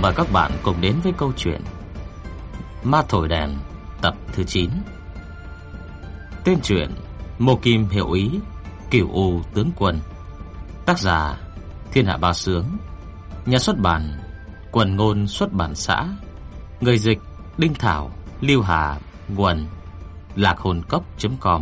Mời các bạn cùng đến với câu chuyện Ma Thổi Đèn tập thứ 9. Tên truyện: Mộ Kim Hiệu Ý, Cửu U Tướng Quân. Tác giả: Thiên Hạ Ba Sướng. Nhà xuất bản: Quần Ngôn Xuất bản xã. Người dịch: Đinh Thảo, Lưu Hà, Nguồn: Lạc Hồn Cốc.com.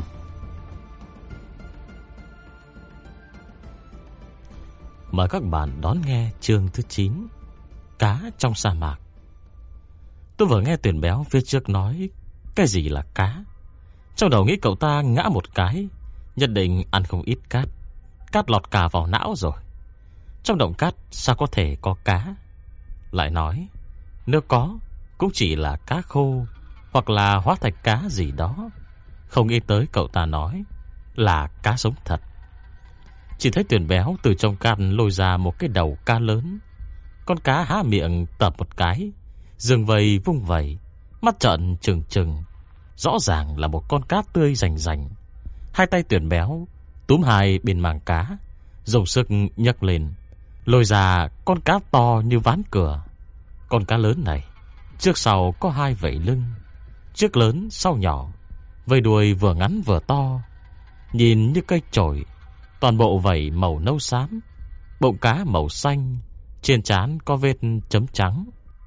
Mời các bạn đón nghe chương thứ 9: Cá trong sa mạc. Tôi vừa nghe Tuyển Béo phía trước nói cái gì là cá, trong đầu nghĩ cậu ta ngã một cái, nhất định ăn không ít cát. Cát lọt cả vào não rồi. Trong động cát sao có thể có cá? Lại nói nếu có cũng chỉ là cá khô hoặc là hóa thạch cá gì đó. Không nghĩ tới cậu ta nói là cá sống thật. Chỉ thấy Tuyển Béo từ trong cát lôi ra một cái đầu cá lớn. Con cá há miệng tập một cái, giường vầy vung vẩy, mắt trợn trừng trừng. Rõ ràng là một con cá tươi rành rành. Hai tay Tuyển Béo túm hai bên màng cá, dùng sức nhấc lên, lôi ra con cá to như ván cửa. Con cá lớn này trước sau có hai vảy lưng, trước lớn sau nhỏ, vây đuôi vừa ngắn vừa to, nhìn như cây chổi. Toàn bộ vảy màu nâu xám, bụng cá màu xanh, trên trán có vết chấm trắng.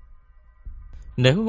Nếu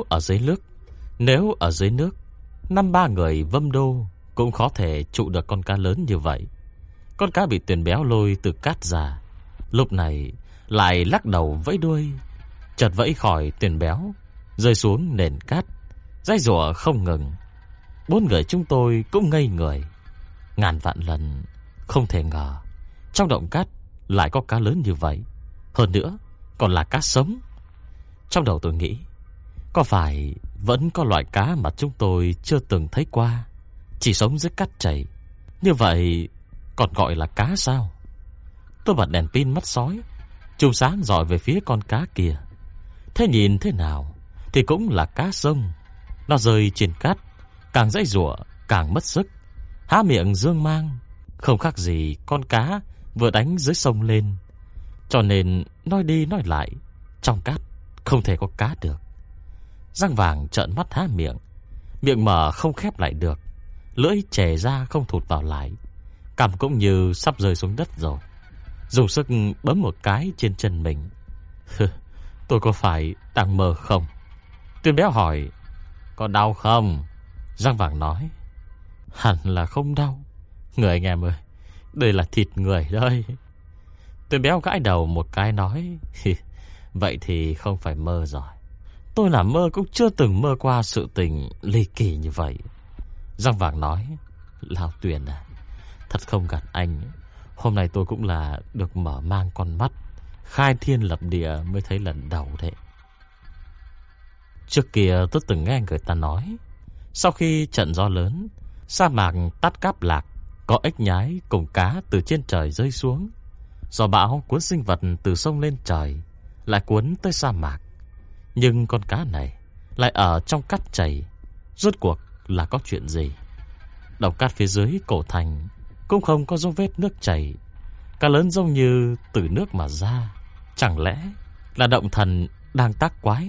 ở dưới nước, 5-3 người vâm đô cũng khó thể trụ được con cá lớn như vậy. Con cá bị Tuyển Béo lôi từ cát ra, lúc này lại lắc đầu vẫy đuôi, chợt vẫy khỏi Tuyển Béo, rơi xuống nền cát, giãy giụa không ngừng. 4 người chúng tôi cũng ngây người. Ngàn vạn lần không thể ngờ trong động cát lại có cá lớn như vậy, hơn nữa còn là cá sống. Trong đầu tôi nghĩ, có phải vẫn có loại cá mà chúng tôi chưa từng thấy qua, chỉ sống dưới cát chảy, như vậy còn gọi là cá sao? Tôi bật đèn pin mắt sói, chùm sáng dọi về phía con cá kia. Thế nhìn thế nào thì cũng là cá sông. Nó rơi trên cát, càng giãy giụa càng mất sức, há miệng dương mang, không khác gì con cá vừa đánh dưới sông lên. Cho nên nói đi nói lại, trong cát không thể có cá được. Răng vàng trợn mắt há miệng, miệng mở không khép lại được, lưỡi chè ra không thụt vào lại, cằm cũng như sắp rơi xuống đất rồi. Dùng sức bấm một cái trên chân mình. Tôi có phải đang mơ không? Tuyển Béo hỏi. Có đau không? Răng vàng nói. Hẳn là không đau. Người anh em ơi, đây là thịt người đây. Tuyển Béo gãi đầu một cái nói. Vậy thì không phải mơ rồi. Tôi làm mơ cũng chưa từng mơ qua sự tình ly kỳ như vậy. Răng vàng nói. Lão Tuyển à, thật không gạt anh, hôm nay tôi cũng là được mở mang con mắt, khai thiên lập địa mới thấy lần đầu đấy. Trước kia tôi từng nghe người ta nói, sau khi trận gió lớn, sa mạc tắt cáp lạc, có ếch nhái cùng cá từ trên trời rơi xuống. Gió bão cuốn sinh vật từ sông lên trời, lại cuốn tới sa mạc. Nhưng con cá này lại ở trong cát chảy, rốt cuộc là có chuyện gì? Đồng cát phía dưới cổ thành cũng không có dấu vết nước chảy, cá lớn giống như từ nước mà ra. Chẳng lẽ là động thần đang tác quái?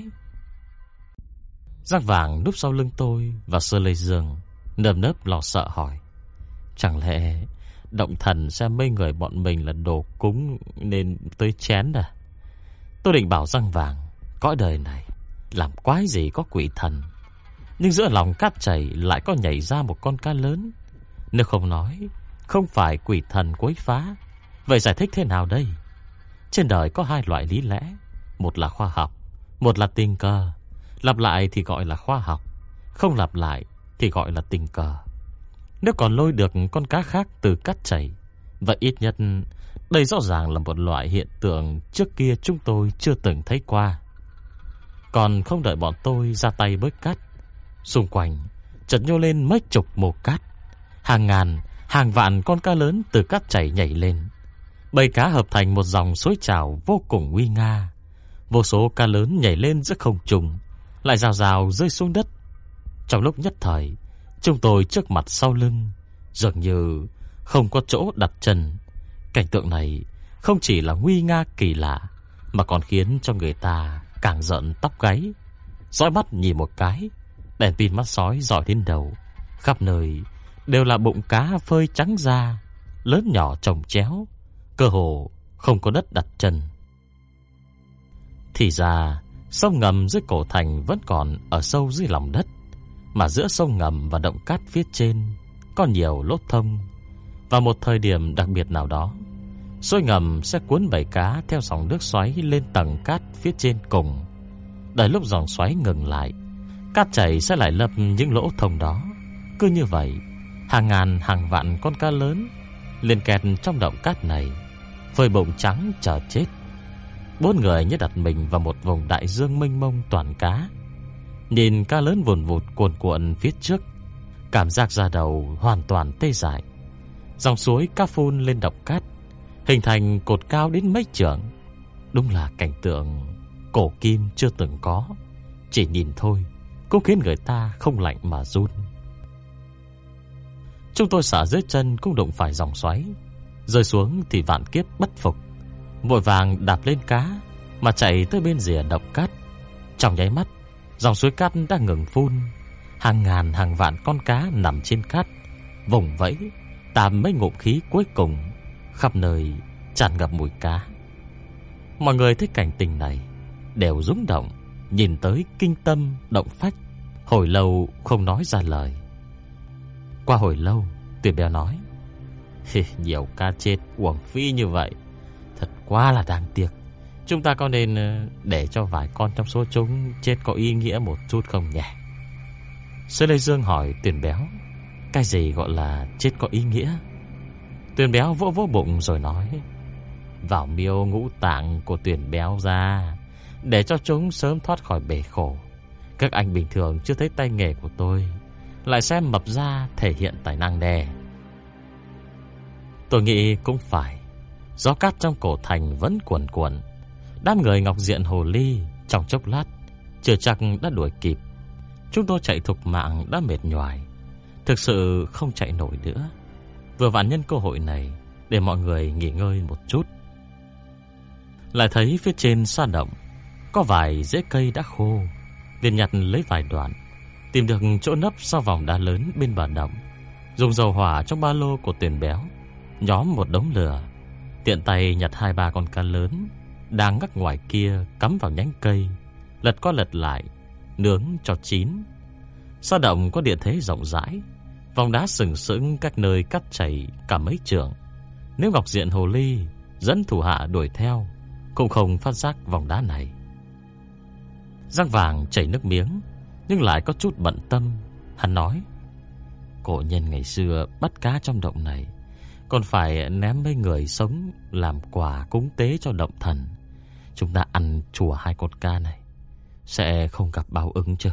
Răng vàng núp sau lưng tôi và sơ lây giường, nơm nớp lo sợ hỏi. Chẳng lẽ động thần xem mấy người bọn mình là đồ cúng nên tới chén à? Tôi định bảo răng vàng, cõi đời này làm quái gì có quỷ thần, nhưng giữa lòng cát chảy lại có nhảy ra một con cá lớn. Nếu không nói không phải quỷ thần quấy phá, vậy giải thích thế nào đây? Trên đời có hai loại lý lẽ, một là khoa học, một là tình cờ. Lặp lại thì gọi là khoa học, không lặp lại thì gọi là tình cờ. Nếu còn lôi được con cá khác từ cát chảy, vậy ít nhất đây rõ ràng là một loại hiện tượng trước kia chúng tôi chưa từng thấy qua. Còn không đợi bọn tôi ra tay bới cát, xung quanh chợt nhô lên mấy chục mồ cát. Hàng ngàn, hàng vạn con cá lớn từ cát chảy nhảy lên. Bầy cá hợp thành một dòng xối trào vô cùng nguy nga. Vô số cá lớn nhảy lên giữa không trung, lại rào rào rơi xuống đất. Trong lúc nhất thời, chúng tôi trước mặt sau lưng dường như không có chỗ đặt chân. Cảnh tượng này không chỉ là nguy nga kỳ lạ, mà còn khiến cho người ta càng giận tóc gáy. Dõi mắt nhìn một cái, đèn pin mắt sói rọi đến đầu. Khắp nơi đều là bụng cá phơi trắng da, lớn nhỏ chồng chéo, cơ hồ không có đất đặt chân. Thì ra sông ngầm dưới cổ thành vẫn còn ở sâu dưới lòng đất, mà giữa sông ngầm và động cát phía trên có nhiều lỗ thông. Vào một thời điểm đặc biệt nào đó, suối ngầm sẽ cuốn bầy cá theo dòng nước xoáy lên tầng cát phía trên cùng. Đợi lúc dòng xoáy ngừng lại, cát chảy sẽ lại lấp những lỗ thông đó. Cứ như vậy, hàng ngàn hàng vạn con cá lớn liền kẹt trong động cát này, phơi bụng trắng chờ chết. 4 người như đặt mình vào một vùng đại dương mênh mông toàn cá. Nhìn cá lớn vùn vụt cuồn cuộn phía trước, cảm giác da đầu hoàn toàn tê dại. Dòng suối cá phun lên động cát, hình thành cột cao đến mấy trượng. Đúng là cảnh tượng cổ kim chưa từng có. Chỉ nhìn thôi cũng khiến người ta không lạnh mà run. Chúng tôi sợ dưới chân cũng đụng phải dòng xoáy, rơi xuống thì vạn kiếp bất phục. Vội vàng đạp lên cá mà chạy tới bên rìa động cát. Trong nháy mắt, dòng suối cát đã ngừng phun. Hàng ngàn hàng vạn con cá nằm trên cát, vùng vẫy tạm mấy ngụm khí cuối cùng. Khắp nơi tràn ngập mùi cá. Mọi người thấy cảnh tình này đều rung động, nhìn tới kinh tâm động phách, hồi lâu không nói ra lời. Qua hồi lâu, Tuyển Béo nói: nhiều cá chết uổng phí như vậy, thật quá là đáng tiếc. Chúng ta có nên để cho vài con trong số chúng chết có ý nghĩa một chút không nhỉ? Sư Lê Dương hỏi Tuyển Béo: cái gì gọi là chết có ý nghĩa? Tuyển Béo vỗ vỗ bụng rồi nói: vào miêu ngũ tạng của Tuyển Béo ra, để cho chúng sớm thoát khỏi bể khổ. Các anh bình thường chưa thấy tay nghề của tôi, lại xem mập ra thể hiện tài năng đè. Tôi nghĩ cũng phải. Gió cát trong cổ thành vẫn cuồn cuộn. Đám người Ngọc Diện Hồ Ly trong chốc lát chưa chắc đã đuổi kịp. Chúng tôi chạy thục mạng đã mệt nhoài, thực sự không chạy nổi nữa. Vừa vặn nhân cơ hội này để mọi người nghỉ ngơi một chút. Lại thấy phía trên sa động có vài rễ cây đã khô, liền nhặt lấy vài đoạn, tìm được chỗ nấp sau vòng đá lớn bên bờ động, dùng dầu hỏa trong ba lô của Tuyển Béo nhóm một đống lửa, tiện tay nhặt 2-3 con cá lớn đang ngắc ngoài kia cắm vào nhánh cây, lật qua lật lại nướng cho chín. Sa động có địa thế rộng rãi, vòng đá sừng sững các nơi cắt chảy cả mấy trượng. Nếu Ngọc Diện Hồ Ly dẫn thủ hạ đuổi theo, cũng không phát giác vòng đá này. Giang Vàng chảy nước miếng, nhưng lại có chút bận tâm. Hắn nói: cổ nhân ngày xưa bắt cá trong động này, còn phải ném mấy người sống làm quà cúng tế cho động thần. Chúng ta ăn chùa 2 con cá này sẽ không gặp báo ứng chứ?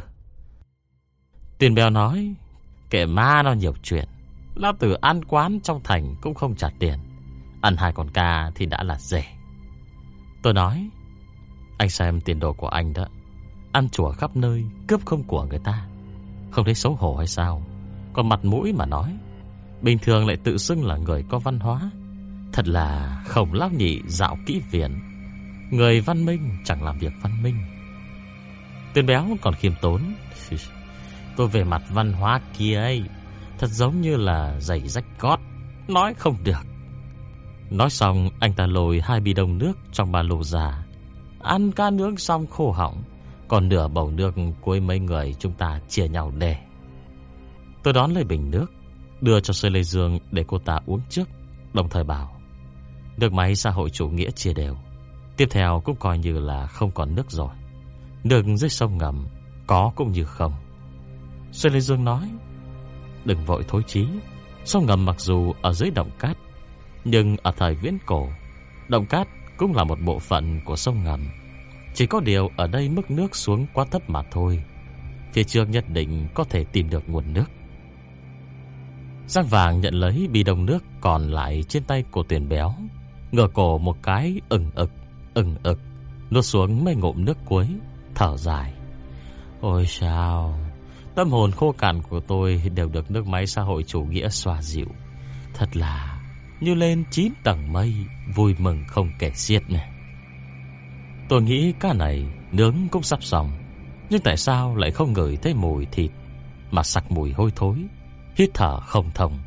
Tuyển Béo nói: kệ ma nó nhiều chuyện, lão tử ăn quán trong thành cũng không trả tiền, ăn 2 con cá thì đã là rẻ. Tôi nói: anh xem tiền đồ của anh đó, ăn chùa khắp nơi, cướp không của người ta, không thấy xấu hổ hay sao? Còn mặt mũi mà nói, bình thường lại tự xưng là người có văn hóa. Thật là Khổng Lão Nhị dạo kỹ viện, người văn minh chẳng làm việc văn minh. Tuyển Béo còn khiêm tốn: tôi về mặt văn hóa kia ấy, thật giống như là giày rách gót, nói không được. Nói xong, anh ta lôi 2 bi đông nước trong ba lô ra. Ăn cá nướng xong khô họng, còn nửa bầu nước cuối mấy người chúng ta chia nhau đè. Tôi đón lấy bình nước, đưa cho Sơ Lê Dương để cô ta uống trước, đồng thời bảo: nước máy xã hội chủ nghĩa chia đều, tiếp theo cũng coi như là không còn nước rồi. Nước dưới sông ngầm có cũng như không. Sơ Lê Dương nói: đừng vội thối chí. Sông ngầm mặc dù ở dưới động cát, nhưng ở thời viễn cổ, động cát cũng là một bộ phận của sông ngầm. Chỉ có điều ở đây mức nước xuống quá thấp mà thôi. Phía trước nhất định có thể tìm được nguồn nước. Giang Vàng nhận lấy bi đông nước còn lại trên tay của Tuyển Béo, ngửa cổ một cái ừng ực, nuốt xuống mấy ngụm nước cuối, thở dài: ôi sao, tâm hồn khô cằn của tôi đều được nước máy xã hội chủ nghĩa xoa dịu. Thật là như lên 9 tầng mây, vui mừng không kể xiết này. Tôi nghĩ cá này nướng cũng sắp xong, nhưng tại sao lại không ngửi thấy mùi thịt mà sặc mùi hôi thối, hít thở không thông.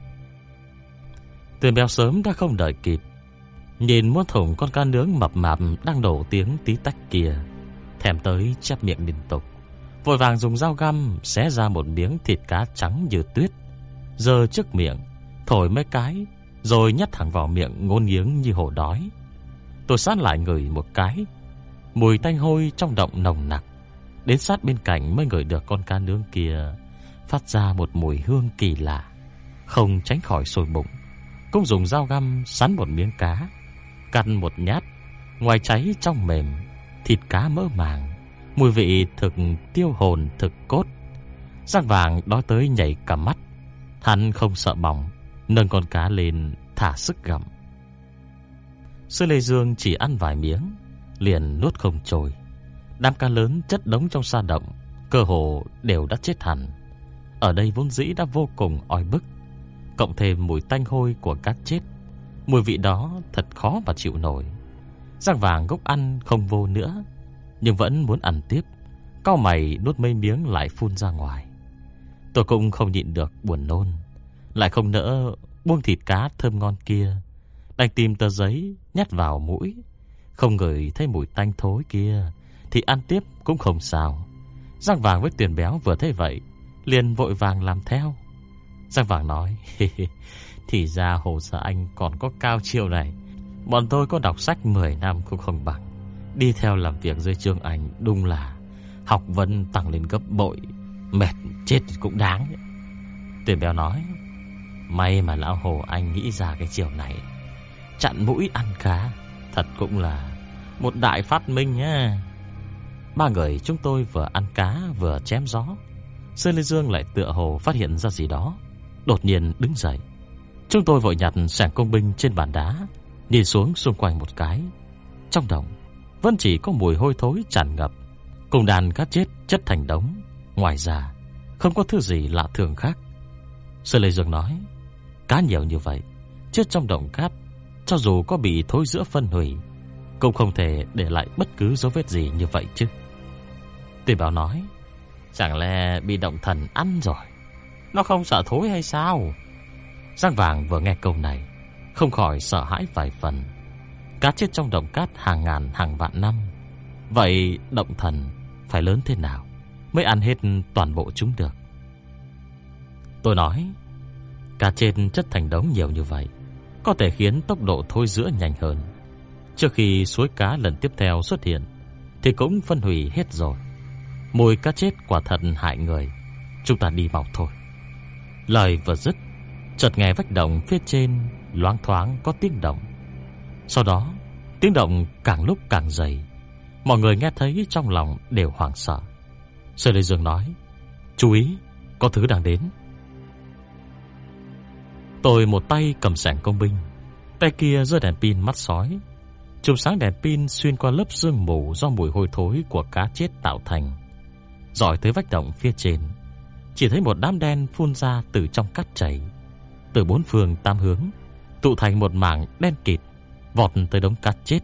Tuyền Béo sớm đã không đợi kịp, nhìn muỗng thùng con cá nướng mập mạp đang đổ tiếng tí tách kia, thèm tới chép miệng liên tục, vội vàng dùng dao găm xé ra một miếng thịt cá trắng như tuyết, giơ trước miệng thổi mấy cái, rồi nhét thẳng vào miệng ngốn nghiến như hổ đói. Tôi sát lại ngửi một cái, mùi tanh hôi trong động nồng nặc, đến sát bên cạnh mới ngửi được con cá nướng kia phát ra một mùi hương kỳ lạ, không tránh khỏi sôi bụng. Cũng dùng dao găm sắn một miếng cá, cắn một nhát, ngoài cháy trong mềm, thịt cá mỡ màng, mùi vị thực tiêu hồn thực cốt. Giang Vàng đói tới nhảy cả mắt, hắn không sợ bỏng, nâng con cá lên thả sức gặm. Sư Lê Dương chỉ ăn vài miếng liền nuốt không trôi. Đám cá lớn chất đống trong sa động cơ hồ đều đã chết hẳn. Ở đây vốn dĩ đã vô cùng oi bức, cộng thêm mùi tanh hôi của cá chết, mùi vị đó thật khó mà chịu nổi. Giang Vàng gốc ăn không vô nữa, nhưng vẫn muốn ăn tiếp, cau mày nuốt mấy miếng lại phun ra ngoài. Tôi cũng không nhịn được buồn nôn, lại không nỡ buông thịt cá thơm ngon kia, đành tìm tờ giấy nhét vào mũi. Không ngửi thấy mùi tanh thối kia thì ăn tiếp cũng không sao. Giang Vàng với Tuyền Béo vừa thấy vậy liền vội vàng làm theo. Giang Vàng nói: thì ra Hồ Sa Anh còn có cao chiêu này. Bọn tôi có đọc sách 10 năm cũng không bằng. Đi theo làm việc dưới Trương Anh đúng là học vấn tăng lên gấp bội, mệt chết cũng đáng. Tuyền Béo nói: may mà lão Hồ Anh nghĩ ra cái chiều này, chặn mũi ăn cá, thật cũng là một đại phát minh nhá. Ba người chúng tôi vừa ăn cá vừa chém gió. Sơn Lê Dương lại tựa hồ phát hiện ra gì đó, đột nhiên đứng dậy. Chúng tôi vội nhặt xẻng công binh trên bàn đá, nhìn xuống xung quanh một cái. Trong động vẫn chỉ có mùi hôi thối tràn ngập, cùng đàn cá chết chất thành đống. Ngoài ra không có thứ gì lạ thường khác. Sơn Lê Dương nói: cá nhiều như vậy, chết trong động cát, cho dù có bị thối rữa phân hủy, cũng không thể để lại bất cứ dấu vết gì như vậy chứ. Tuyền Bảo nói: chẳng lẽ bị động thần ăn rồi, nó không sợ thối hay sao? Giang Vàng vừa nghe câu này không khỏi sợ hãi vài phần. Cá chết trong động cát hàng ngàn hàng vạn năm, vậy động thần phải lớn thế nào mới ăn hết toàn bộ chúng được? Tôi nói: cá chết chất thành đống nhiều như vậy, có thể khiến tốc độ thối rữa nhanh hơn. Trước khi suối cá lần tiếp theo xuất hiện thì cũng phân hủy hết rồi. Mùi cá chết quả thật hại người, chúng ta đi mau thôi. Lời vừa dứt, chợt nghe vách động phía trên loáng thoáng có tiếng động. Sau đó tiếng động càng lúc càng dày, mọi người nghe thấy trong lòng đều hoảng sợ. Sơn Lê Dương nói: chú ý, có thứ đang đến. Tôi một tay cầm xẻng công binh, tay kia giơ đèn pin mắt sói. Chùm sáng đèn pin xuyên qua lớp sương mù do mùi hôi thối của cá chết tạo thành, dọi tới vách động phía trên. Chỉ thấy một đám đen phun ra từ trong cát chảy, từ bốn phương tám hướng tụ thành một mảng đen kịt, vọt tới đống cá chết.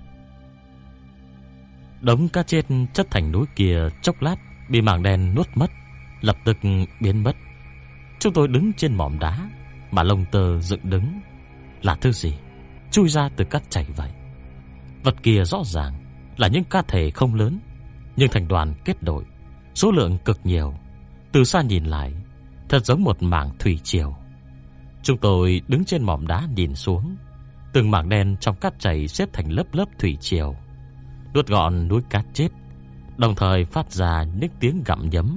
Đống cá chết chất thành núi kia chốc lát bị mảng đen nuốt mất, lập tức biến mất. Chúng tôi đứng trên mỏm đá mà lông tơ dựng đứng. Là thứ gì chui ra từ cát chảy vậy? Vật kia rõ ràng là những cá thể không lớn, nhưng thành đoàn kết đội, số lượng cực nhiều. Từ xa nhìn lại, thật giống một mảng thủy triều. Chúng tôi đứng trên mỏm đá nhìn xuống, từng mảng đen trong cát chảy xếp thành lớp lớp thủy triều, nuốt gọn núi cát chết, đồng thời phát ra những tiếng gặm nhấm.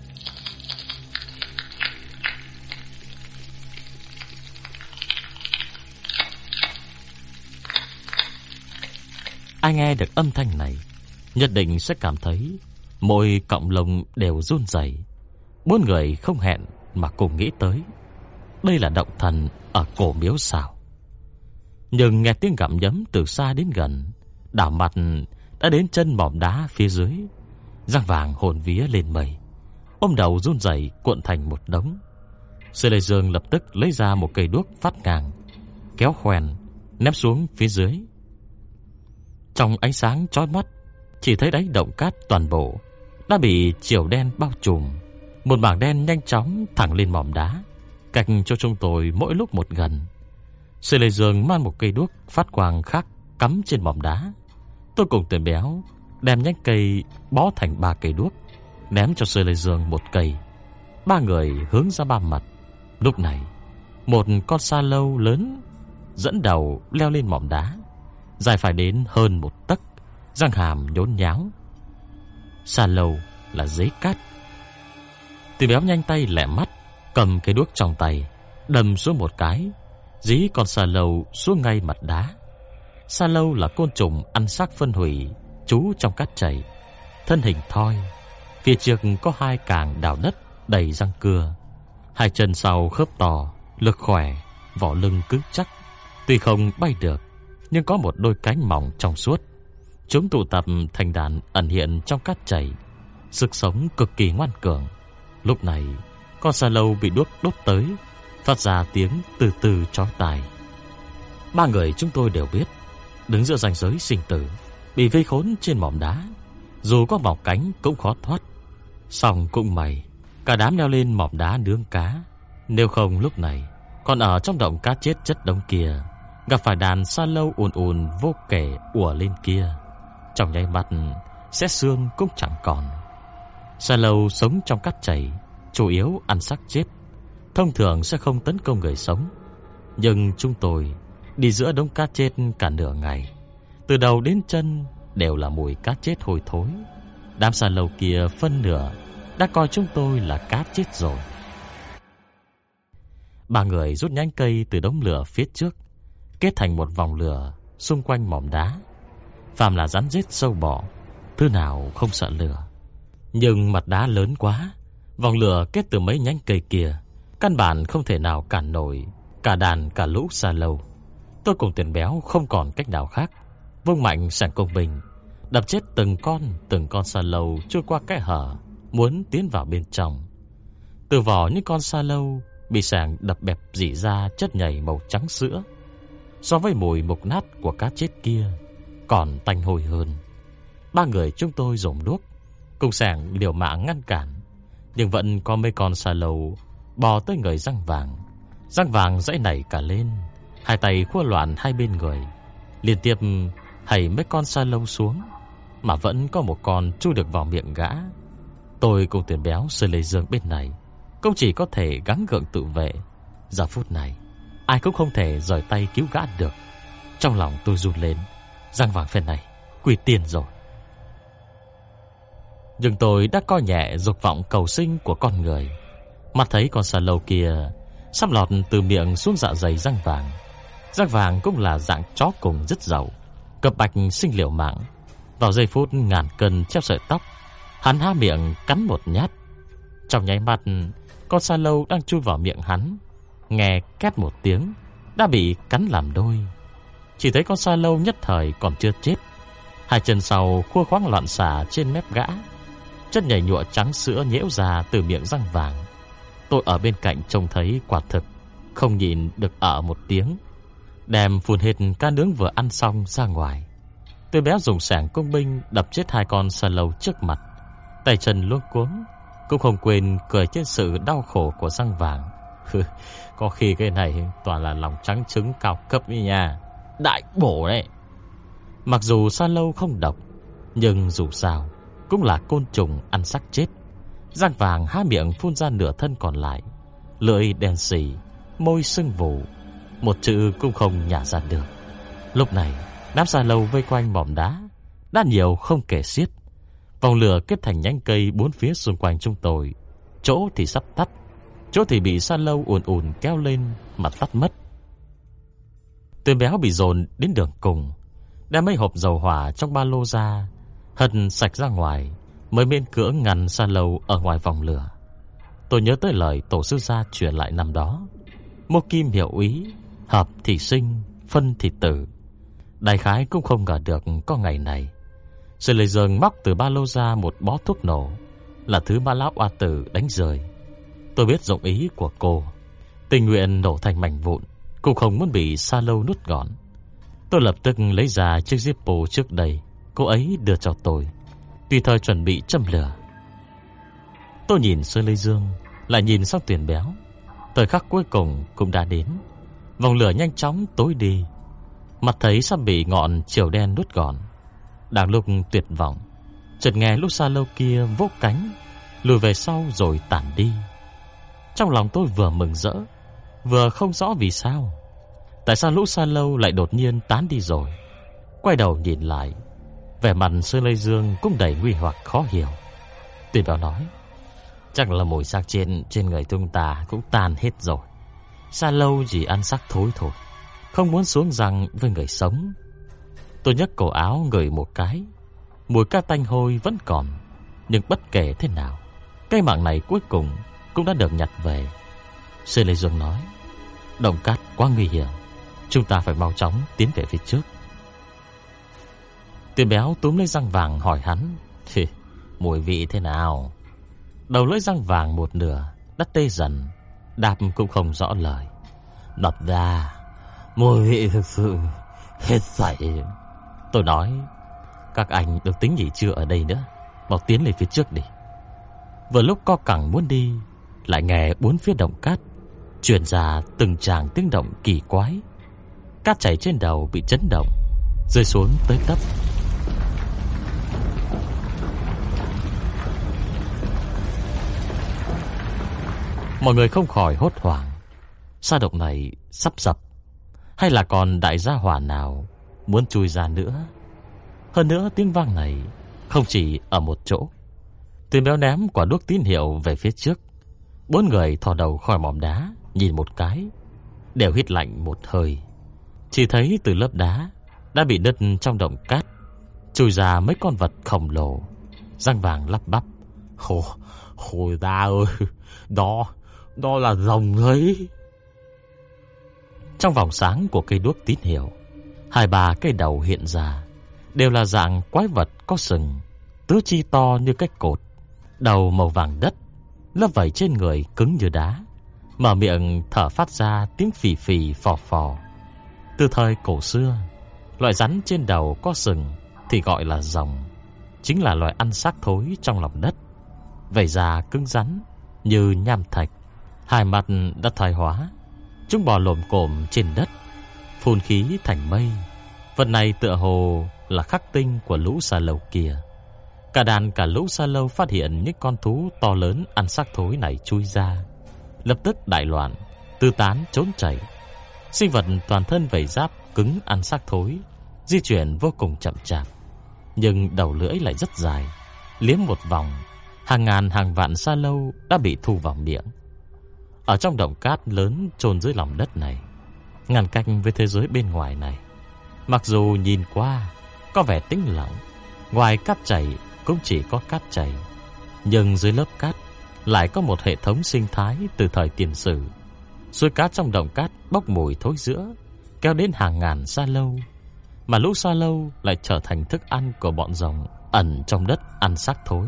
Ai nghe được âm thanh này nhất định sẽ cảm thấy môi cọng lông đều run rẩy. Bốn người không hẹn mà cùng nghĩ tới, đây là động thần ở cổ miếu sao? Nhưng nghe tiếng gặm nhấm từ xa đến gần, đảo mặt đã đến chân mỏm đá phía dưới. Giang Vàng hồn vía lên mây, ôm đầu run rẩy cuộn thành một đống. Sư Lê Dương lập tức lấy ra một cây đuốc phát ngang, kéo khoèn ném xuống phía dưới. Trong ánh sáng chói mắt, Chỉ thấy đáy động cát toàn bộ đã bị chiều đen bao trùm. Một mảng đen nhanh chóng thẳng lên mỏm đá, cách cho chúng tôi mỗi lúc một gần. Sư Lê Dương mang một cây đuốc phát quang khác cắm trên mỏm đá. Tôi cùng Tuyền Béo đem nhánh cây bó thành 3 cây đuốc, ném cho Sư Lê Dương một cây. 3 người hướng ra 3 mặt. Lúc này, một con sa lâu lớn dẫn đầu leo lên mỏm đá, dài phải đến hơn 1 tấc, răng hàm nhốn nháo. Sa lâu là giấy cát. Tuyền Béo nhanh tay lẹ mắt, cầm cây đuốc trong tay, đâm xuống một cái, dí con sa lâu xuống ngay mặt đá. Sa lâu là côn trùng ăn xác phân hủy, trú trong cát chảy, thân hình thoi. Phía trước có 2 càng đào đất đầy răng cưa, 2 chân sau khớp to, lực khỏe, vỏ lưng cứng chắc. Tuy không bay được, nhưng có một đôi cánh mỏng trong suốt. Chúng tụ tập thành đàn ẩn hiện trong cát chảy, sức sống cực kỳ ngoan cường. Lúc này, con sa lâu bị đuốc đốt tới, phát ra tiếng từ từ chói tai. 3 người chúng tôi đều biết, đứng giữa ranh giới sinh tử, bị vây khốn trên mỏm đá, dù có mọc cánh cũng khó thoát. Song cũng may, cả đám leo lên mỏm đá nướng cá. Nếu không lúc này còn ở trong động cá chết chất đống kia, gặp phải đàn sa lâu ùn ùn vô kể ùa lên kia, trong nháy mắt sẽ xương cũng chẳng còn. Sa lâu sống trong cát chảy, chủ yếu ăn xác chết, thông thường sẽ không tấn công người sống. Nhưng chúng tôi đi giữa đống cát chết cả nửa ngày, từ đầu đến chân đều là mùi cát chết hôi thối. Đám sa lâu kia phân nửa đã coi chúng tôi là cát chết rồi. 3 người rút nhánh cây từ đống lửa phía trước, kết thành một vòng lửa xung quanh mỏm đá. Phàm là rắn rết sâu bọ, thứ nào không sợ lửa. Nhưng mặt đá lớn quá, vòng lửa kết từ mấy nhánh cây kia căn bản không thể nào cản nổi cả đàn cả lũ sa lâu. Tôi cùng Tuyền Béo không còn cách nào khác, vung mạnh sảng công bình, đập chết từng con sa lâu trôi qua kẽ hở, muốn tiến vào bên trong. Từ vỏ những con sa lâu bị sảng đập bẹp rỉ ra chất nhầy màu trắng sữa, so với mùi mục nát của cá chết kia còn tanh hôi hơn. 3 người chúng tôi dùng đuốc cùng sảng liều mạng ngăn cản, nhưng vẫn có mấy con sa lâu bò tới người răng vàng dãy nảy cả lên, 2 tay khua loạn hai bên người, liên tiếp hầy mấy con sa lâu xuống, mà vẫn có một con chui được vào miệng gã. Tôi cùng Tuyền Béo, Sư Lê Dương bên này cũng chỉ có thể gắng gượng tự vệ. Giờ phút này ai cũng không thể rời tay cứu gã được. Trong lòng tôi run lên, răng vàng phen này quỳ tiền rồi. Nhưng tôi đã coi nhẹ dục vọng cầu sinh của con người. Mắt thấy con sa lâu kia sắp lọt từ miệng xuống dạ dày răng vàng. Răng vàng cũng là dạng chó cùng rất giàu, cập bạch sinh liều mạng. Vào giây phút ngàn cân treo sợi tóc, hắn há miệng cắn một nhát. Trong nháy mắt, con sa lâu đang chui vào miệng hắn, nghe két một tiếng đã bị cắn làm đôi. Chỉ thấy con sa lâu nhất thời còn chưa chết, 2 chân sau khua khoáng loạn xả trên mép gã, chất nhảy nhụa trắng sữa nhễu ra từ miệng răng vàng. Tôi ở bên cạnh trông thấy quả thực không nhìn được ở một tiếng, đem phun hết cá nướng vừa ăn xong ra ngoài. Tôi Béo dùng sảng công binh đập chết 2 con sa lâu trước mặt, tay chân luống cuống, cũng không quên cười trên sự đau khổ của răng vàng. Có khi cái này toàn là lòng trắng trứng cao cấp ấy nha, đại bổ đấy. Mặc dù sa lâu không độc, nhưng dù sao cũng là côn trùng ăn xác chết. Răng vàng há miệng phun ra nửa thân còn lại, lưỡi đen sì, môi sưng vù, một chữ cũng không nhả ra được. Lúc này đám sa lâu vây quanh mỏm đá đã nhiều không kể xiết. Vòng lửa kết thành nhánh cây 4 phía xung quanh chúng tôi, chỗ thì sắp tắt, chỗ thì bị sa lâu ùn ùn kéo lên mà tắt mất. Tuyền Béo bị dồn đến đường cùng, đem mấy hộp dầu hỏa trong ba lô ra, hất sạch ra ngoài, mới miễn cưỡng ngăn sa lâu ở ngoài vòng lửa. Tôi nhớ tới lời tổ sư gia truyền lại năm đó: mô kim hiệu ý, hợp thì sinh, phân thì tử. Đại khái cũng không ngờ được có ngày này. Sư Lê Dương móc từ ba lô ra một bó thuốc nổ, là thứ ba lão oa tử đánh rơi. Tôi biết dụng ý của cô, tình nguyện nổ thành mảnh vụn, cũng không muốn bị sa lâu nuốt gọn. Tôi lập tức lấy ra chiếc Zippo trước đây cô ấy đưa cho tôi, tùy thời chuẩn bị châm lửa. Tôi nhìn Sơn Lê Dương, lại nhìn sang Tuyền Béo. Thời khắc cuối cùng cũng đã đến. Vòng lửa nhanh chóng tối đi, mặt thấy sắp bị ngọn chiều đen nuốt gọn. Đang lúc tuyệt vọng, chợt nghe Lũ Sa Lâu kia vỗ cánh lùi về sau rồi tản đi. Trong lòng tôi vừa mừng rỡ, vừa không rõ vì sao. Tại sao Lũ Sa Lâu lại đột nhiên tán đi rồi? Quay đầu nhìn lại, vẻ mặt Sơn Lê Dương cũng đầy nguy hoặc khó hiểu. Tuyền Béo nói: chắc là mùi xác trên người chúng ta cũng tan hết rồi. Sa Lâu chỉ ăn xác thối thôi, không muốn xuống răng với người sống. Tôi nhấc cổ áo ngửi một cái, mùi cát tanh hôi vẫn còn. Nhưng bất kể thế nào, cái mạng này cuối cùng cũng đã được nhặt về. Sơn Lê Dương nói: động cát quá nguy hiểm, chúng ta phải mau chóng tiến về phía trước. Tuyền Béo túm lấy răng vàng hỏi hắn: thì mùi vị thế nào? Đầu lưỡi răng vàng một nửa đã tê dần, đáp cũng không rõ lời. Đập ra mùi vị thực sự hết sảy. Tôi nói: các anh được tính nghỉ trưa ở đây nữa, mau tiến lên phía trước đi. Vừa lúc co cẳng muốn đi, lại nghe bốn phía động cát truyền ra từng tràng tiếng động kỳ quái. Cát chảy trên đầu bị chấn động, rơi xuống tới tấp. Mọi người không khỏi hốt hoảng. Sa động này sắp sập, hay là còn đại gia hỏa nào muốn chui ra nữa? Hơn nữa tiếng vang này không chỉ ở một chỗ. Tuyền Béo ném quả đuốc tín hiệu về phía trước. Bốn người thò đầu khỏi mỏm đá nhìn một cái, đều hít lạnh một hơi. Chỉ thấy từ lớp đá đã bị nứt trong động cát chui ra mấy con vật khổng lồ, răng vàng lắp bắp: Hồi ta ơi, đó là rồng ấy. Trong vòng sáng của cây đuốc tín hiệu, hai ba cái đầu hiện ra, đều là dạng quái vật có sừng, tứ chi to như cái cột, đầu màu vàng đất, lớp vảy trên người cứng như đá, mở miệng thở phát ra tiếng phì phì phò phò. Từ thời cổ xưa, loại rắn trên đầu có sừng thì gọi là rồng, chính là loài ăn xác thối trong lòng đất. Vảy da cứng rắn như nham thạch, hai mặt đã thoái hóa. Chúng bò lồm cồm trên đất, phun khí thành mây. Vật này tựa hồ là khắc tinh của Lũ Sa Lâu kia. Cả đàn cả Lũ Sa Lâu phát hiện những con thú to lớn ăn xác thối này chui ra, lập tức đại loạn, tứ tán trốn chạy. Sinh vật toàn thân vảy giáp cứng ăn xác thối, di chuyển vô cùng chậm chạp, nhưng đầu lưỡi lại rất dài. Liếm một vòng, hàng ngàn hàng vạn Sa Lâu đã bị thu vào miệng. Ở trong động cát lớn chôn dưới lòng đất này, ngăn cách với thế giới bên ngoài này, mặc dù nhìn qua có vẻ tĩnh lặng, ngoài cát chảy cũng chỉ có cát chảy, nhưng dưới lớp cát lại có một hệ thống sinh thái từ thời tiền sử. Suối cá trong động cát bốc mùi thối rữa, kéo đến hàng ngàn Sa Lâu, mà Lũ Sa Lâu lại trở thành thức ăn của bọn rồng ẩn trong đất ăn xác thối.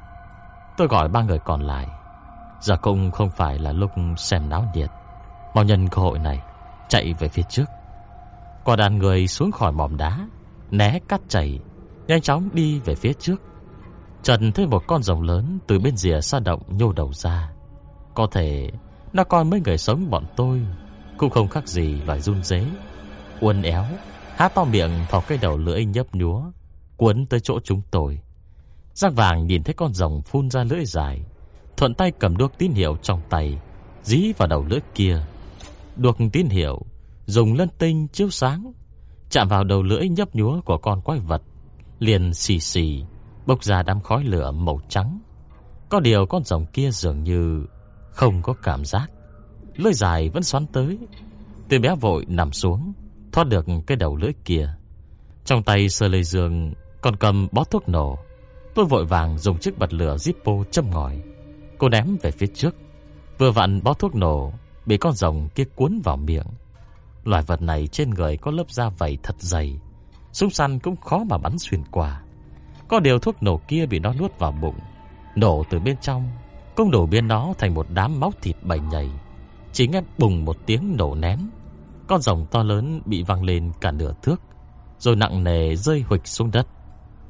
Tôi gọi ba người còn lại. Giờ cũng không phải là lúc xem náo nhiệt, mau nhân cơ hội này chạy về phía trước. Quả đàn người xuống khỏi mỏm đá, né cát chảy, nhanh chóng đi về phía trước. Trần thấy một con rồng lớn từ bên rìa sa động nhô đầu ra. Có thể nó coi mấy người sống bọn tôi cũng không khác gì loài run rế, uốn éo, há to miệng vào cái đầu lưỡi nhấp nhúa cuốn tới chỗ chúng tôi. Răng vàng nhìn thấy con rồng phun ra lưỡi dài, thuận tay cầm đuốc tín hiệu trong tay, dí vào đầu lưỡi kia. Đuốc tín hiệu dùng lân tinh chiếu sáng, chạm vào đầu lưỡi nhấp nhúa của con quái vật, liền xì xì bốc ra đám khói lửa màu trắng. Có điều con rồng kia dường như không có cảm giác, lưỡi dài vẫn xoắn tới. Tuyền Béo vội nằm xuống, thoát được cái đầu lưỡi kia. Trong tay Sơ Lê Dương còn cầm bó thuốc nổ. Tôi vội vàng dùng chiếc bật lửa Zippo châm ngòi. Cô ném về phía trước, vừa vặn bó thuốc nổ bị con rồng kia cuốn vào miệng. Loài vật này trên người có lớp da vảy thật dày, súng săn cũng khó mà bắn xuyên qua. Có điều thuốc nổ kia bị nó nuốt vào bụng, nổ từ bên trong, cũng đổ biến nó thành một đám máu thịt bầy nhầy. Chỉ nghe bùng một tiếng nổ nén, con rồng to lớn bị văng lên cả nửa thước, rồi nặng nề rơi huịch xuống đất.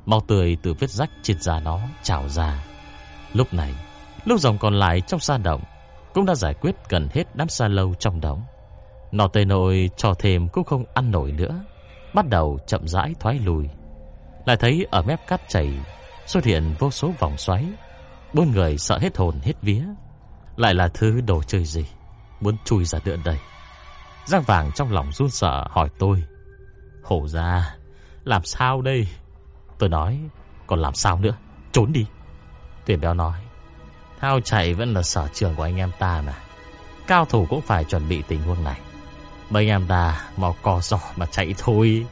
máu tươi từ vết rách trên da nó trào ra. Lúc này, lũ rồng còn lại trong sa động cũng đã giải quyết gần hết đám sa lâu trong đống. Nó tê nồi cho thêm cũng không ăn nổi nữa, bắt đầu chậm rãi thoái lùi. Lại thấy ở mép cát chảy xuất hiện vô số vòng xoáy. Bốn người sợ hết hồn hết vía. Lại là thứ đồ chơi gì muốn chui ra nữa đây? Giang Vàng trong lòng run sợ hỏi tôi: Hổ ra, làm sao đây? Tôi nói: Còn làm sao nữa, trốn đi. Tuyển Béo nói: Thao chạy vẫn là sở trường của anh em ta mà. Cao thủ cũng phải chuẩn bị tình huống này. Mấy anh em ta mau co giò mà chạy thôi.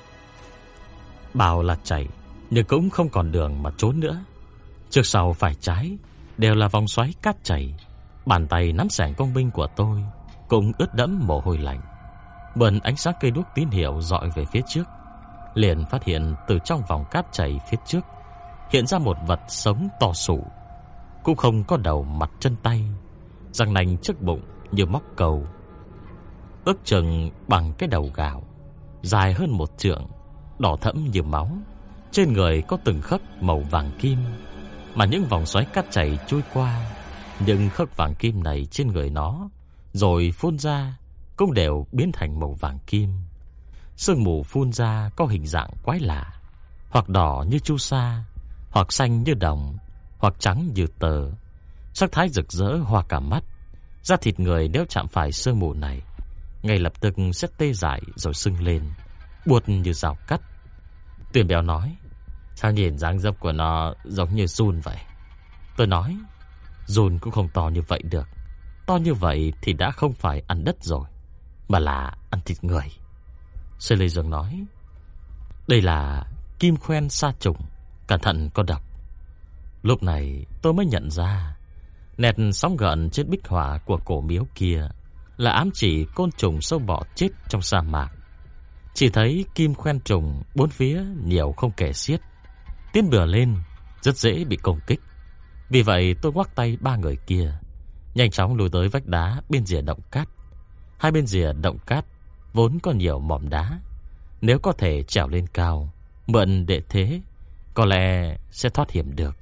Bảo là chạy, nhưng cũng không còn đường mà trốn nữa. Trước sau phải trái đều là vòng xoáy cát chảy. Bàn tay nắm xẻng công binh của tôi cũng ướt đẫm mồ hôi lạnh. Bần ánh sáng cây đuốc tín hiệu dọi về phía trước, liền phát hiện từ trong vòng cát chảy phía trước hiện ra một vật sống to sụ, cũng không có đầu mặt chân tay, răng nanh trước bụng như móc cầu, ước chừng bằng cái đầu gạo, dài hơn 1 trượng, đỏ thẫm như máu. Trên người có từng khắc màu vàng kim, mà những vòng xoáy cát chảy trôi qua, những khắc vàng kim này trên người nó rồi phun ra cũng đều biến thành màu vàng kim. Sương mù phun ra có hình dạng quái lạ, hoặc đỏ như chu sa, hoặc xanh như đồng, hoặc trắng như tờ. Sắc thái rực rỡ hoa cả mắt. Da thịt người nếu chạm phải sương mù này, ngay lập tức sẽ tê dại rồi sưng lên, buốt như dao cắt. Tuyển Béo nói: Sao nhìn dáng dấp của nó giống như giun vậy? Tôi nói: Giun cũng không to như vậy được. To như vậy thì đã không phải ăn đất rồi, mà là ăn thịt người. Sư Lê Dương nói: Đây là kim khoen sa trùng, cẩn thận có độc. Lúc này tôi mới nhận ra nét sóng gợn trên bích họa của cổ miếu kia là ám chỉ côn trùng sâu bọ chết trong sa mạc. Chỉ thấy kim khoen trùng bốn phía nhiều không kể xiết, tiến bừa lên rất dễ bị công kích. Vì vậy tôi ngoắc tay 3 người kia nhanh chóng lùi tới vách đá bên rìa động cát. Hai bên rìa động cát vốn có nhiều mỏm đá, nếu có thể trèo lên cao, mượn địa thế, có lẽ sẽ thoát hiểm được.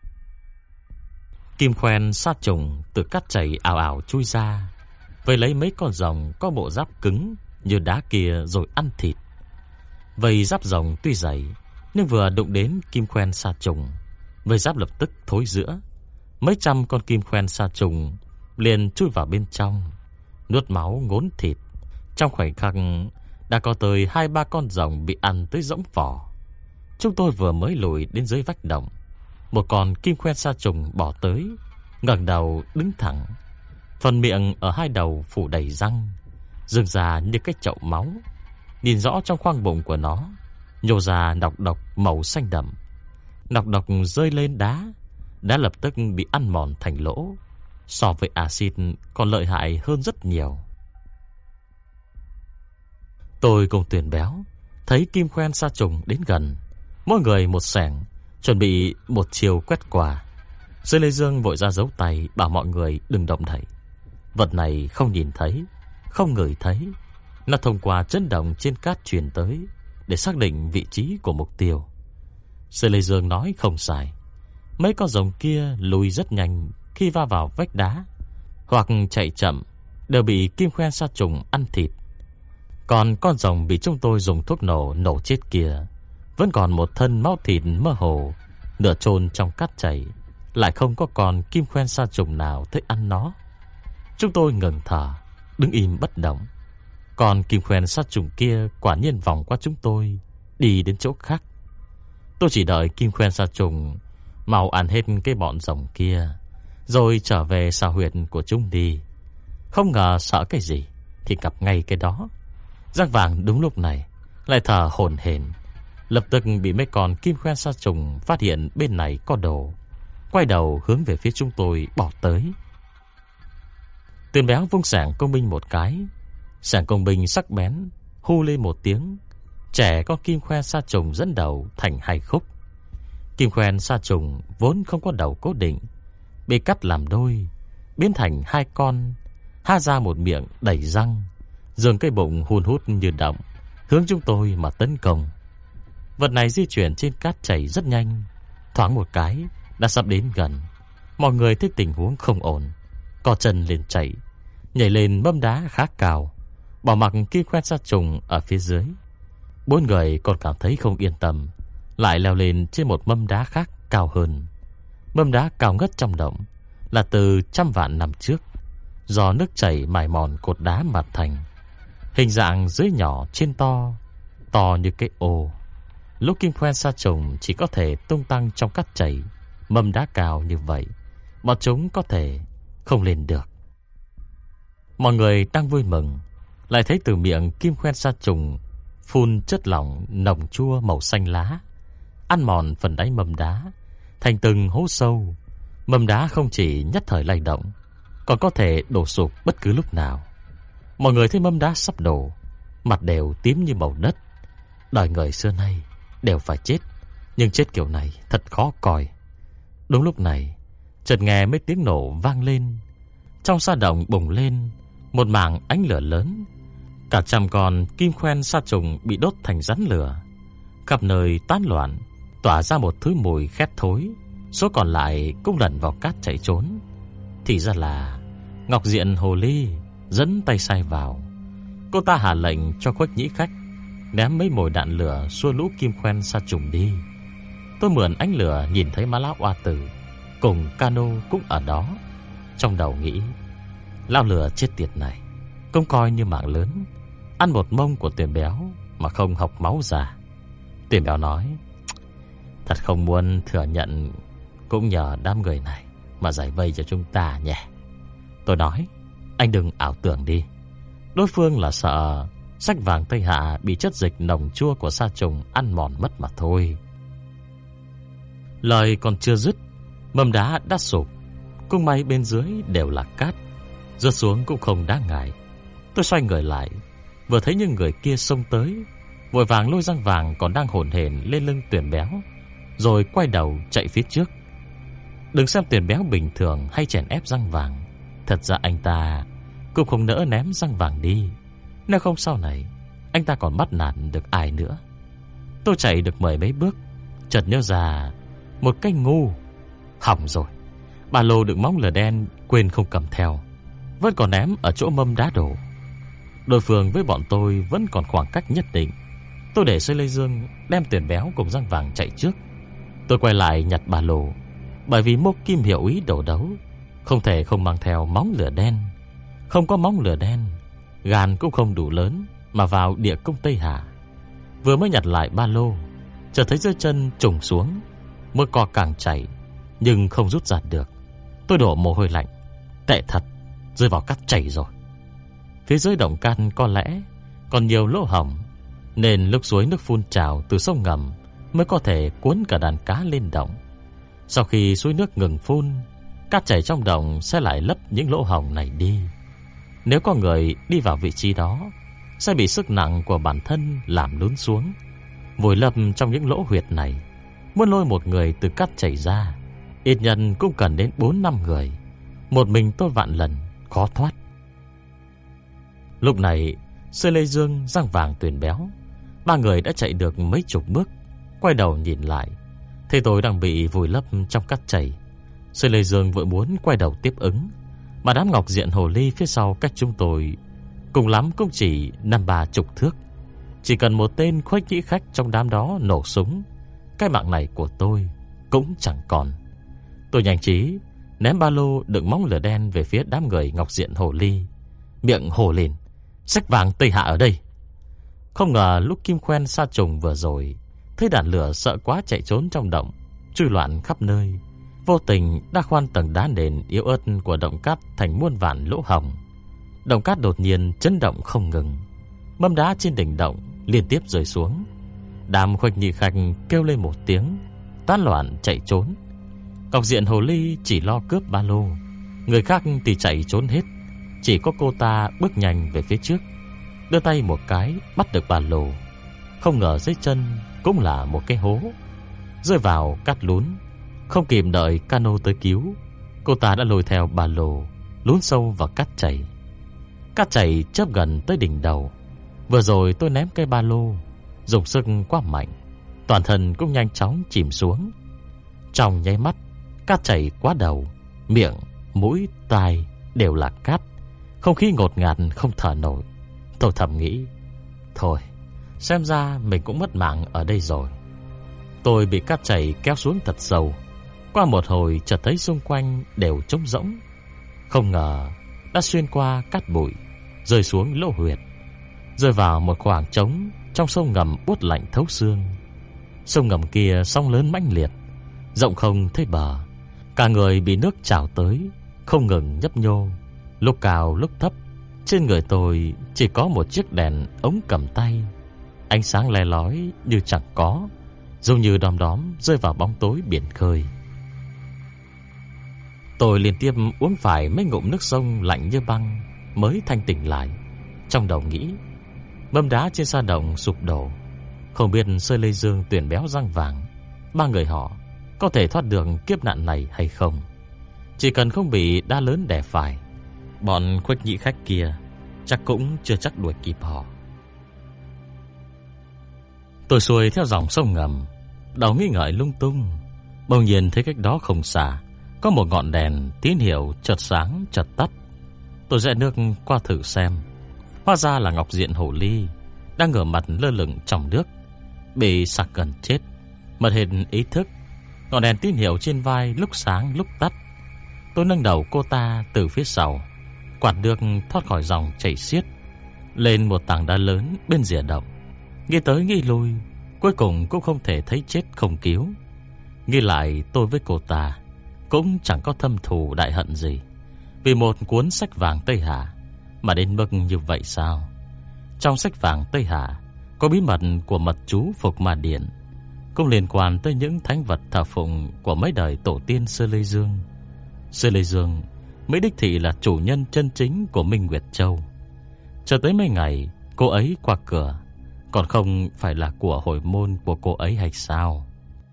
Kim khoen sa trùng từ cát chảy ào ào chui ra, vây lấy mấy con rồng có bộ giáp cứng như đá kia rồi ăn thịt. Vây giáp rồng tuy dày, nhưng vừa đụng đến kim khoen sa trùng, vây giáp lập tức thối rữa. Mấy trăm con kim khoen sa trùng liền chui vào bên trong, nuốt máu ngốn thịt. Trong khoảnh khắc đã có tới 2-3 con rồng bị ăn tới rỗng vỏ. Chúng tôi vừa mới lùi đến dưới vách động, một con kim khoen sa trùng bỏ tới, ngẩng đầu đứng thẳng, phần miệng ở hai đầu phủ đầy răng, rừng ra như cái chậu máu. Nhìn rõ trong khoang bụng của nó nhô ra nọc độc màu xanh đậm. Nọc độc rơi lên đá, đã lập tức bị ăn mòn thành lỗ, so với axit còn lợi hại hơn rất nhiều. Tôi cùng Tuyển Béo thấy kim khoen sa trùng đến gần, mỗi người một xẻng, chuẩn bị một chiều quét qua. Sư Lê Dương vội ra giấu tay bảo mọi người đừng động đậy. Vật này không nhìn thấy, không ngửi thấy, nó thông qua chấn động trên cát truyền tới để xác định vị trí của mục tiêu. Sư Lê Dương nói không sai. Mấy con rồng kia lùi rất nhanh khi va vào vách đá, hoặc chạy chậm đều bị kim khoen sa trùng ăn thịt. Còn con rồng bị chúng tôi dùng thuốc nổ chết kia vẫn còn một thân máu thịt mơ hồ, nửa chôn trong cát chảy, lại không có con kim khoen sa trùng nào thích ăn nó. Chúng tôi ngừng thở, đứng im bất động. Còn kim khoen sa trùng kia quả nhiên vòng qua chúng tôi, đi đến chỗ khác. Tôi chỉ đợi kim khoen sa trùng mau ăn hết cái bọn rồng kia, rồi trở về xào huyệt của chúng đi. Không ngờ sợ cái gì thì gặp ngay cái đó. Giang Vàng đúng lúc này lại thở hổn hển, lập tức bị mấy con kim khoen sa trùng phát hiện bên này có đồ, quay đầu hướng về phía chúng tôi bỏ tới. Tuyển Béo vung xẻng công binh một cái, xẻng công binh sắc bén hu lên một tiếng, trẻ con kim khoen sa trùng dẫn đầu thành 2 khúc. Kim khoen sa trùng vốn không có đầu cố định, bị cắt làm đôi, biến thành 2 con, ha ra một miệng đầy răng, giường cái bụng hun hút như động, hướng chúng tôi mà tấn công. Vật này di chuyển trên cát chảy rất nhanh, thoáng một cái đã sắp đến gần. Mọi người thấy tình huống không ổn, co chân lên chạy, nhảy lên mâm đá khá cao, bỏ mặc Kim Khoen Sa Trùng ở phía dưới. 4 người còn cảm thấy không yên tâm, lại leo lên trên một mâm đá khác cao hơn. Mâm đá cao ngất trong động, là từ trăm vạn năm trước, do nước chảy mài mòn cột đá mà thành. Hình dạng dưới nhỏ trên to, to như cái ô. Lúc Kim Khoen Sa Trùng chỉ có thể tung tăng trong cát chảy, mâm đá cao như vậy, bọn chúng có thể không lên được. Mọi người đang vui mừng, lại thấy từ miệng Kim Khoen Sa Trùng phun chất lỏng nồng chua màu xanh lá, ăn mòn phần đáy mâm đá thành từng hố sâu. Mâm đá không chỉ nhất thời lay động, còn có thể đổ sụp bất cứ lúc nào. Mọi người thấy mâm đá sắp đổ, mặt đều tím như màu đất. Đời người xưa nay đều phải chết, nhưng chết kiểu này thật khó coi. Đúng lúc này, chợt nghe mấy tiếng nổ vang lên. Trong sa động bùng lên một mảng ánh lửa lớn. Cả trăm con Kim Khoen Sa Trùng bị đốt thành rắn lửa, khắp nơi tán loạn, tỏa ra một thứ mùi khét thối. Số còn lại cũng lẩn vào cát chạy trốn. Thì ra là Ngọc Diện Hồ Ly dẫn tay sai vào. Cô ta hạ lệnh cho Khuếch Nhĩ Khách ném mấy mồi đạn lửa xua lũ Kim Khoen Sa Trùng đi. Tôi mượn ánh lửa nhìn thấy Má Lão Oa Tử cùng Cano cũng ở đó. Trong đầu nghĩ, lao lửa chết tiệt này cũng coi như mạng lớn, ăn một mông của Tuyển Béo mà không học máu già. Tuyển Béo nói, thật không muốn thừa nhận, cũng nhờ đám người này mà giải vây cho chúng ta nhỉ. Tôi nói, anh đừng ảo tưởng đi, đối phương là sợ sách vàng Tây Hạ bị chất dịch nồng chua của sa trùng ăn mòn mất mà thôi. Lời còn chưa dứt, mâm đá đã sụp. Cung may bên dưới đều là cát, rớt xuống cũng không đáng ngại. Tôi xoay người lại, vừa thấy những người kia xông tới, vội vàng lôi răng vàng còn đang hổn hển lên lưng Tuyển Béo, rồi quay đầu chạy phía trước. Đừng xem Tuyển Béo bình thường hay chèn ép răng vàng, thật ra anh ta cũng không nỡ ném răng vàng đi, nếu không sau này anh ta còn bắt nạt được ai nữa. Tôi chạy được mười mấy bước, chợt nhớ ra một cái ngu. Hỏng rồi, ba lô đựng móng lửa đen quên không cầm theo, vẫn còn ném ở chỗ mâm đá đổ. Đối phương với bọn tôi vẫn còn khoảng cách nhất định. Tôi để Sơi Lê Dương đem Tuyển Béo cùng răng vàng chạy trước. Tôi quay lại nhặt ba lô, bởi vì Mộ Kim Hiệu Ý đổ đấu, không thể không mang theo móng lửa đen. Không có móng lửa đen, gan cũng không đủ lớn mà vào địa cung Tây Hà. Vừa mới nhặt lại ba lô, chợt thấy dưới chân trùng xuống, mưa co càng chảy nhưng không rút ra được. Tôi đổ mồ hôi lạnh, tệ thật, rơi vào cát chảy rồi. Phía dưới động cát có lẽ còn nhiều lỗ hổng, nên lúc suối nước phun trào từ sông ngầm mới có thể cuốn cả đàn cá lên động. Sau khi suối nước ngừng phun, cát chảy trong động sẽ lại lấp những lỗ hổng này đi. Nếu có người đi vào vị trí đó, sẽ bị sức nặng của bản thân làm lún xuống, vùi lấp trong những lỗ huyệt này. Muốn lôi một người từ cát chảy ra, ít nhất cũng cần đến 4-5 người. Một mình tôi vạn lần khó thoát. Lúc này, Sơi Lê Dương, răng vàng, Tuyển Béo, ba người đã chạy được mấy chục bước. Quay đầu nhìn lại, thấy tôi đang bị vùi lấp trong cát chảy. Sơi Lê Dương vội muốn quay đầu tiếp ứng, mà đám Ngọc Diện Hồ Ly phía sau cách chúng tôi cùng lắm cũng chỉ 50-30 thước. Chỉ cần một tên Khuếch Nhĩ Khách trong đám đó nổ súng, cái mạng này của tôi cũng chẳng còn. Tôi nhanh trí ném ba lô đựng móng lửa đen về phía đám người Ngọc Diện Hồ Ly, miệng hô lên, sách vàng Tây Hạ ở đây. Không ngờ lúc Kim Khoen Sa Trùng vừa rồi thấy đạn lửa sợ quá chạy trốn trong động, chui loạn khắp nơi, vô tình đã khoan tầng đá nền yếu ớt của động cát thành muôn vàn lỗ hổng. Động cát đột nhiên chấn động không ngừng, mâm đá trên đỉnh động liên tiếp rơi xuống. Đám Khuếch Nhĩ Khách kêu lên một tiếng, tán loạn chạy trốn. Ngọc Diện Hồ Ly chỉ lo cướp ba lô, người khác thì chạy trốn hết. Chỉ có cô ta bước nhanh về phía trước, đưa tay một cái bắt được ba lô. Không ngờ dưới chân cũng là một cái hố, rơi vào cát lún. Không kịp đợi Cano tới cứu, cô ta đã lôi theo ba lô lún sâu vào cát chảy. Cát chảy chớp gần tới đỉnh đầu. Vừa rồi tôi ném cây ba lô dùng sức quá mạnh, toàn thân cũng nhanh chóng chìm xuống. Trong nháy mắt, cát chảy quá đầu, miệng, mũi, tai đều là cát. Không khí ngột ngạt không thở nổi. Tôi thầm nghĩ, thôi, xem ra mình cũng mất mạng ở đây rồi. Tôi bị cát chảy kéo xuống thật sâu. Qua một hồi chợt thấy xung quanh đều trống rỗng. Không ngờ đã xuyên qua cát bụi, rơi xuống lỗ huyệt, rơi vào một khoảng trống trong sông ngầm buốt lạnh thấu xương. Sông ngầm kia sóng lớn mãnh liệt, rộng không thấy bờ. Cả người bị nước trào tới, không ngừng nhấp nhô, lúc cao lúc thấp. Trên người tôi chỉ có một chiếc đèn ống cầm tay, ánh sáng le lói như chẳng có, giống như đom đóm rơi vào bóng tối biển khơi. Tôi liên tiếp uống phải mấy ngụm nước sông lạnh như băng mới thanh tỉnh lại. Trong đầu nghĩ, mâm đá trên sa động sụp đổ, không biết Sơ Lê Dương, Tuyển Béo, Răng Vàng, ba người họ có thể thoát được kiếp nạn này hay không. Chỉ cần không bị đá lớn đè phải, bọn Khuếch Nhĩ khách kia chắc cũng chưa chắc đuổi kịp họ. Tôi xuôi theo dòng sông ngầm, đầu nghĩ ngợi lung tung. Bỗng nhiên thấy cách đó không xa có một ngọn đèn tín hiệu chợt sáng chợt tắt. Tôi rẽ nước qua thử xem. Hóa ra là Ngọc Diện Hổ Ly đang ngửa mặt lơ lửng trong nước, bị sặc gần chết, mất hết ý thức. Ngọn đèn tín hiệu trên vai lúc sáng lúc tắt. Tôi nâng đầu cô ta từ phía sau, quạt được thoát khỏi dòng chảy xiết lên một tảng đá lớn bên rìa động. Nghĩ tới nghĩ lui, cuối cùng cũng không thể thấy chết không cứu. Nghĩ lại, tôi với cô ta cũng chẳng có thâm thù đại hận gì, vì một cuốn sách vàng Tây Hà mà đến mức như vậy sao? Trong sách vàng Tây Hà có bí mật của mật chú Phục Ma Điện, cũng liên quan tới những thánh vật thờ phụng của mấy đời tổ tiên Sơ Lê Dương. Sơ Lê Dương mới đích thị là chủ nhân chân chính của Minh Nguyệt Châu. Cho tới mấy ngày cô ấy qua cửa, còn không phải là của hồi môn của cô ấy hay sao?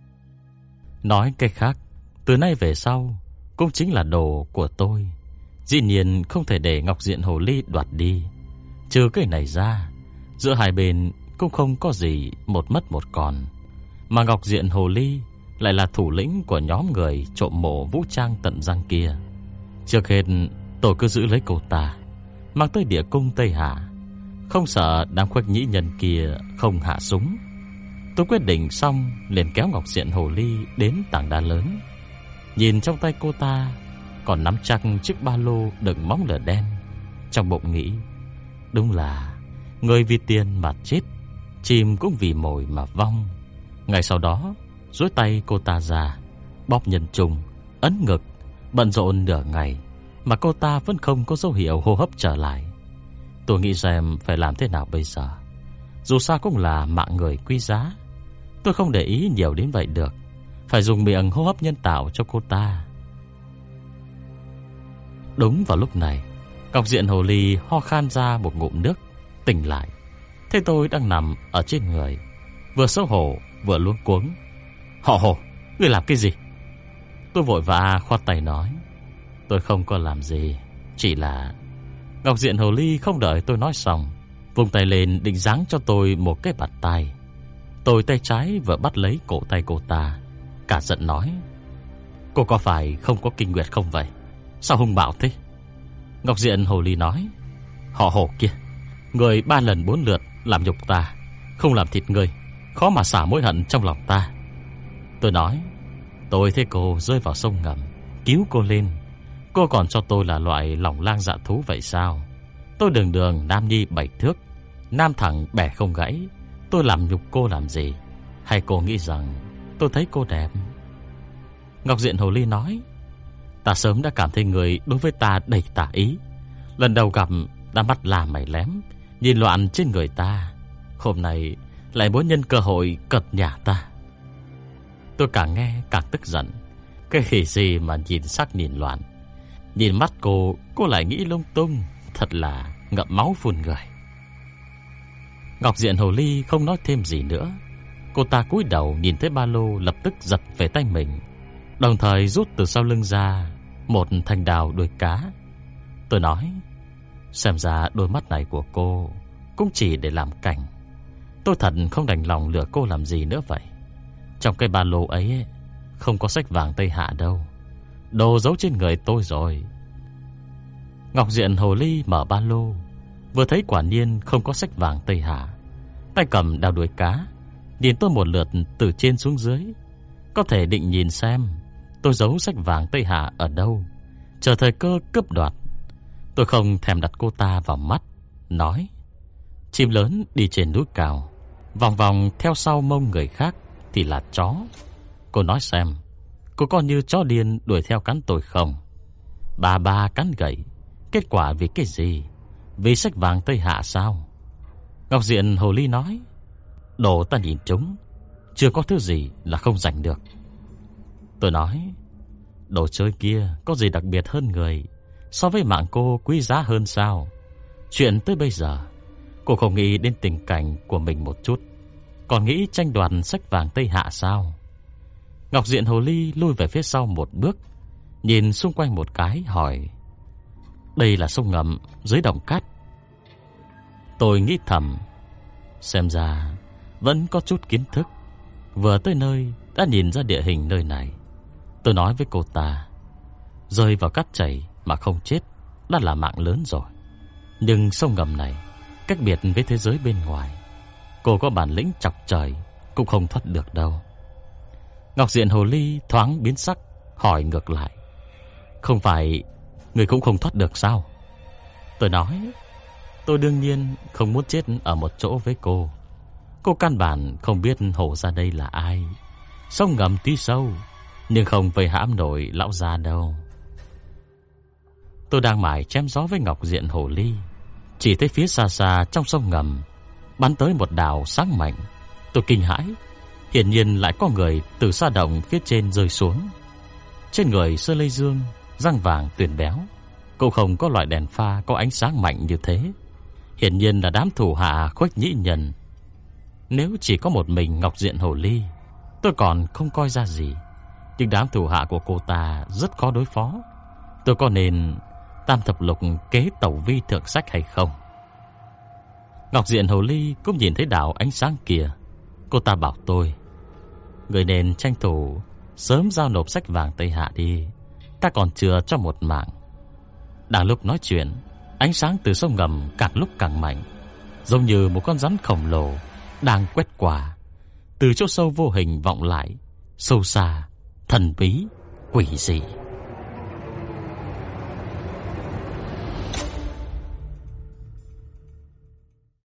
Nói cách khác, từ nay về sau cũng chính là đồ của tôi. Dĩ nhiên không thể để Ngọc Diện Hồ Ly đoạt đi. Trừ cái này ra, giữa hai bên cũng không có gì một mất một còn. Mà Ngọc Diện Hồ Ly lại là thủ lĩnh của nhóm người trộm mộ vũ trang tận răng kia. Trước hết tôi cứ giữ lấy cô ta, mang tới địa cung Tây Hà, không sợ đám Khuếch Nhĩ nhân kia không hạ súng. Tôi quyết định xong liền kéo Ngọc Diện Hồ Ly đến tảng đá lớn. Nhìn trong tay cô ta còn nắm chắc chiếc ba lô đựng móng lửa đen, trong bụng nghĩ, đúng là người vì tiền mà chết, chim cũng vì mồi mà vong. Ngay sau đó duỗi tay cô ta ra, bóp nhân trung, ấn ngực, bận rộn nửa ngày mà cô ta vẫn không có dấu hiệu hô hấp trở lại. Tôi nghĩ xem phải làm thế nào bây giờ. Dù sao cũng là mạng người quý giá, tôi không để ý nhiều đến vậy được, phải dùng miệng hô hấp nhân tạo cho cô ta. Đúng vào lúc này, Ngọc Diện Hồ Ly ho khan ra một ngụm nước, tỉnh lại. Thế tôi đang nằm ở trên người, vừa xấu hổ vừa luống cuống. Họ Hồ, ngươi làm cái gì? Tôi vội vã khoát tay nói, tôi không có làm gì, chỉ là... Ngọc Diện Hồ Ly không đợi tôi nói xong, vùng tay lên định giáng cho tôi một cái bạt tai. Tôi tay trái vừa bắt lấy cổ tay cô ta, cả giận nói, cô có phải không có kinh nguyệt không vậy? Sao hung bạo thế? Ngọc Diện Hồ Ly nói, họ Hồ kia, người 3 lần 4 lượt làm nhục ta, không làm thịt người, khó mà xả mối hận trong lòng ta. Tôi nói, tôi thấy cô rơi vào sông ngầm, cứu cô lên, cô còn cho tôi là loại lòng lang dạ thú vậy sao? Tôi đường đường nam nhi 7 thước, nam thẳng bẻ không gãy, tôi làm nhục cô làm gì? Hay cô nghĩ rằng tôi thấy cô đẹp? Ngọc Diện Hồ Ly nói, ta sớm đã cảm thấy người đối với ta đầy tà ý. Lần đầu gặp đã mắt là mày lém, nhìn loạn trên người ta. Hôm nay lại muốn nhân cơ hội cật nhả ta. Tôi càng nghe càng tức giận. Cái khỉ gì mà nhìn sắc nhìn loạn. Nhìn mắt cô lại nghĩ lung tung, thật là ngậm máu phun người. Ngọc Diện Hồ Ly không nói thêm gì nữa. Cô ta cúi đầu nhìn thấy ba lô, lập tức giật về tay mình, đồng thời rút từ sau lưng ra một thanh đào đuôi cá. Tôi nói, xem ra đôi mắt này của cô cũng chỉ để làm cảnh. Tôi thật không đành lòng lừa cô làm gì nữa vậy. Trong cái ba lô ấy không có sách vàng Tây Hạ đâu. Đồ giấu trên người tôi rồi. Ngọc Diện Hồ Ly mở ba lô, vừa thấy quả nhiên không có sách vàng Tây Hạ. Tay cầm đao đuôi cá, nhìn tôi một lượt từ trên xuống dưới, có thể định nhìn xem tôi giấu sách vàng Tây Hạ ở đâu, chờ thời cơ cướp đoạt. Tôi không thèm đặt cô ta vào mắt, nói: chim lớn đi trên núi cao, vòng vòng theo sau mông người khác thì là chó. Cô nói xem, cô có như chó điên đuổi theo cắn tôi không? Bà cắn gậy, kết quả vì cái gì? Vì sách vàng Tây Hạ sao? Ngọc Diện Hồ Ly nói: đồ ta nhìn trúng, chưa có thứ gì là không giành được. Tôi nói: đồ chơi kia có gì đặc biệt hơn người, so với mạng cô quý giá hơn sao? Chuyện tới bây giờ cô không nghĩ đến tình cảnh của mình một chút, còn nghĩ tranh đoạt sách vàng Tây Hạ sao? Ngọc Diện Hồ Ly lui về phía sau một bước, nhìn xung quanh một cái, hỏi: đây là sông ngầm dưới đồng cát. Tôi nghĩ thầm, xem ra vẫn có chút kiến thức. Vừa tới nơi đã nhìn ra địa hình nơi này. Tôi nói với cô ta: rơi vào cát chảy mà không chết đã là mạng lớn rồi. Nhưng sông ngầm này cách biệt với thế giới bên ngoài, cô có bản lĩnh chọc trời cũng không thoát được đâu. Ngọc Diện Hồ Ly thoáng biến sắc, hỏi ngược lại: không phải người cũng không thoát được sao? Tôi nói: tôi đương nhiên không muốn chết ở một chỗ với cô. Cô căn bản không biết Hồ gia đây là ai. Sông ngầm tuy sâu, nhưng không vây hãm nổi lão gia đâu. Tôi đang mải chém gió với Ngọc Diện Hồ Ly, chỉ thấy phía xa xa trong sông ngầm bắn tới một đạo sáng mạnh. Tôi kinh hãi, hiển nhiên lại có người từ sa động phía trên rơi xuống. Trên người Sơ Lê Dương răng vàng tuyền béo, cũng không có loại đèn pha có ánh sáng mạnh như thế. Hiển nhiên là đám thủ hạ Khuếch Nhĩ Nhân. Nếu chỉ có một mình Ngọc Diện Hồ Ly, tôi còn không coi ra gì, nhưng đám thủ hạ của cô ta rất khó đối phó. Tôi có nên tam thập lục kế tẩu vi thượng sách hay không? Ngọc Diện Hồ Ly cũng nhìn thấy đạo ánh sáng kia. Cô ta bảo tôi: người nên tranh thủ sớm giao nộp sách vàng Tây Hạ đi, ta còn chừa cho một mạng. Đang lúc nói chuyện, ánh sáng từ sông ngầm càng lúc càng mạnh, giống như một con rắn khổng lồ đang quét qua. Từ chỗ sâu vô hình vọng lại, sâu xa, thần bí, quỷ dị.